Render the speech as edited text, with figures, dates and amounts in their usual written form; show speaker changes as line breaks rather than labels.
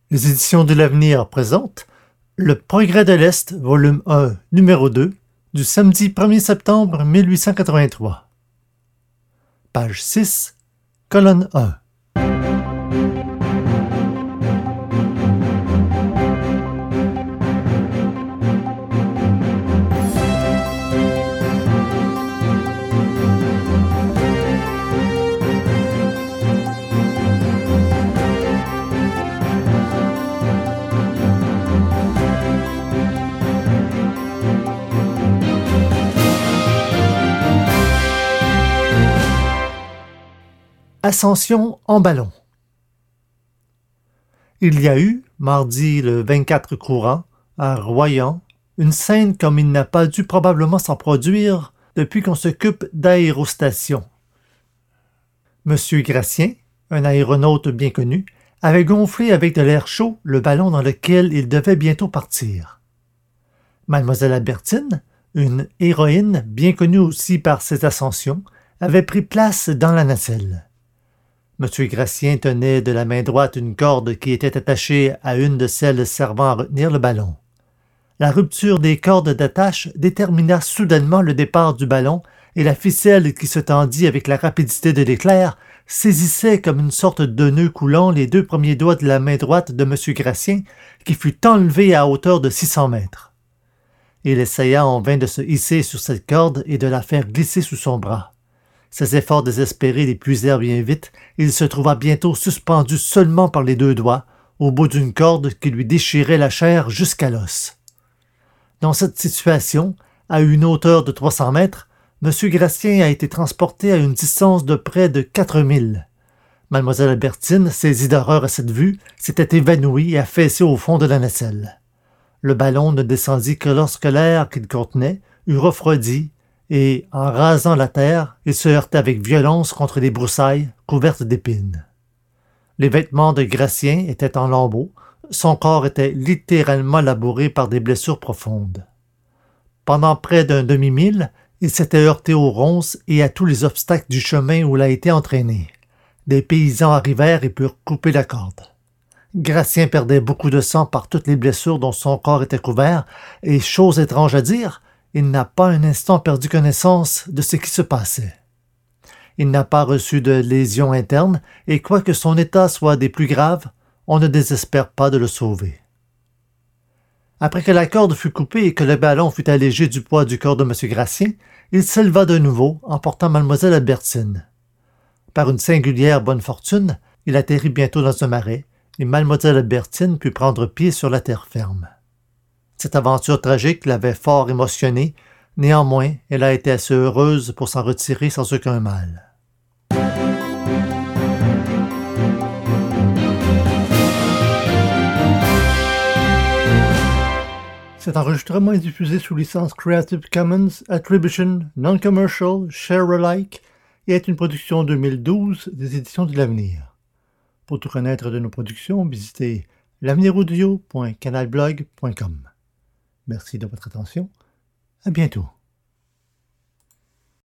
Les éditions de l'Avenir présentent Le Progrès de l'Est, volume 1, numéro 2, du samedi 1er septembre 1883. Page 6, colonne 1. Ascension en ballon. Il y a eu, mardi le 24 courant, à Royan, une scène comme il n'a pas dû probablement s'en produire depuis qu'on s'occupe d'aérostation. M. Gratien, un aéronaute bien connu, avait gonflé avec de l'air chaud le ballon dans lequel il devait bientôt partir. Mademoiselle Albertine, une héroïne bien connue aussi par ses ascensions, avait pris place dans la nacelle. M. Gratien tenait de la main droite une corde qui était attachée à une de celles servant à retenir le ballon. La rupture des cordes d'attache détermina soudainement le départ du ballon et la ficelle qui se tendit avec la rapidité de l'éclair saisissait comme une sorte de nœud coulant les deux premiers doigts de la main droite de M. Gratien qui fut enlevé à hauteur de 600 mètres. Il essaya en vain de se hisser sur cette corde et de la faire glisser sous son bras. Ses efforts désespérés l'épuisèrent bien vite et il se trouva bientôt suspendu seulement par les deux doigts, au bout d'une corde qui lui déchirait la chair jusqu'à l'os. Dans cette situation, à une hauteur de 300 mètres, M. Gratien a été transporté à une distance de près de 4 milles. Mademoiselle Albertine, saisie d'horreur à cette vue, s'était évanouie et affaissée au fond de la nacelle. Le ballon ne descendit que lorsque l'air qu'il contenait eut refroidi et, en rasant la terre, il se heurta avec violence contre les broussailles couvertes d'épines. Les vêtements de Gratien étaient en lambeaux, son corps était littéralement labouré par des blessures profondes. Pendant près d'un demi-mille, il s'était heurté aux ronces et à tous les obstacles du chemin où il a été entraîné. Des paysans arrivèrent et purent couper la corde. Gratien perdait beaucoup de sang par toutes les blessures dont son corps était couvert, et, chose étrange à dire, il n'a pas un instant perdu connaissance de ce qui se passait. Il n'a pas reçu de lésions internes, et quoique son état soit des plus graves, on ne désespère pas de le sauver. Après que la corde fut coupée et que le ballon fut allégé du poids du corps de M. Gratien, il s'éleva de nouveau, emportant Mlle Albertine. Par une singulière bonne fortune, il atterrit bientôt dans un marais, et Mlle Albertine put prendre pied sur la terre ferme. Cette aventure tragique l'avait fort émotionnée, néanmoins, elle a été assez heureuse pour s'en retirer sans aucun mal. Cet enregistrement est diffusé sous licence Creative Commons Attribution Non-Commercial Share Alike et est une production 2012 des Éditions de l'Avenir. Pour tout connaître de nos productions, visitez l'aveniraudio.canalblog.com. Merci de votre attention. À bientôt.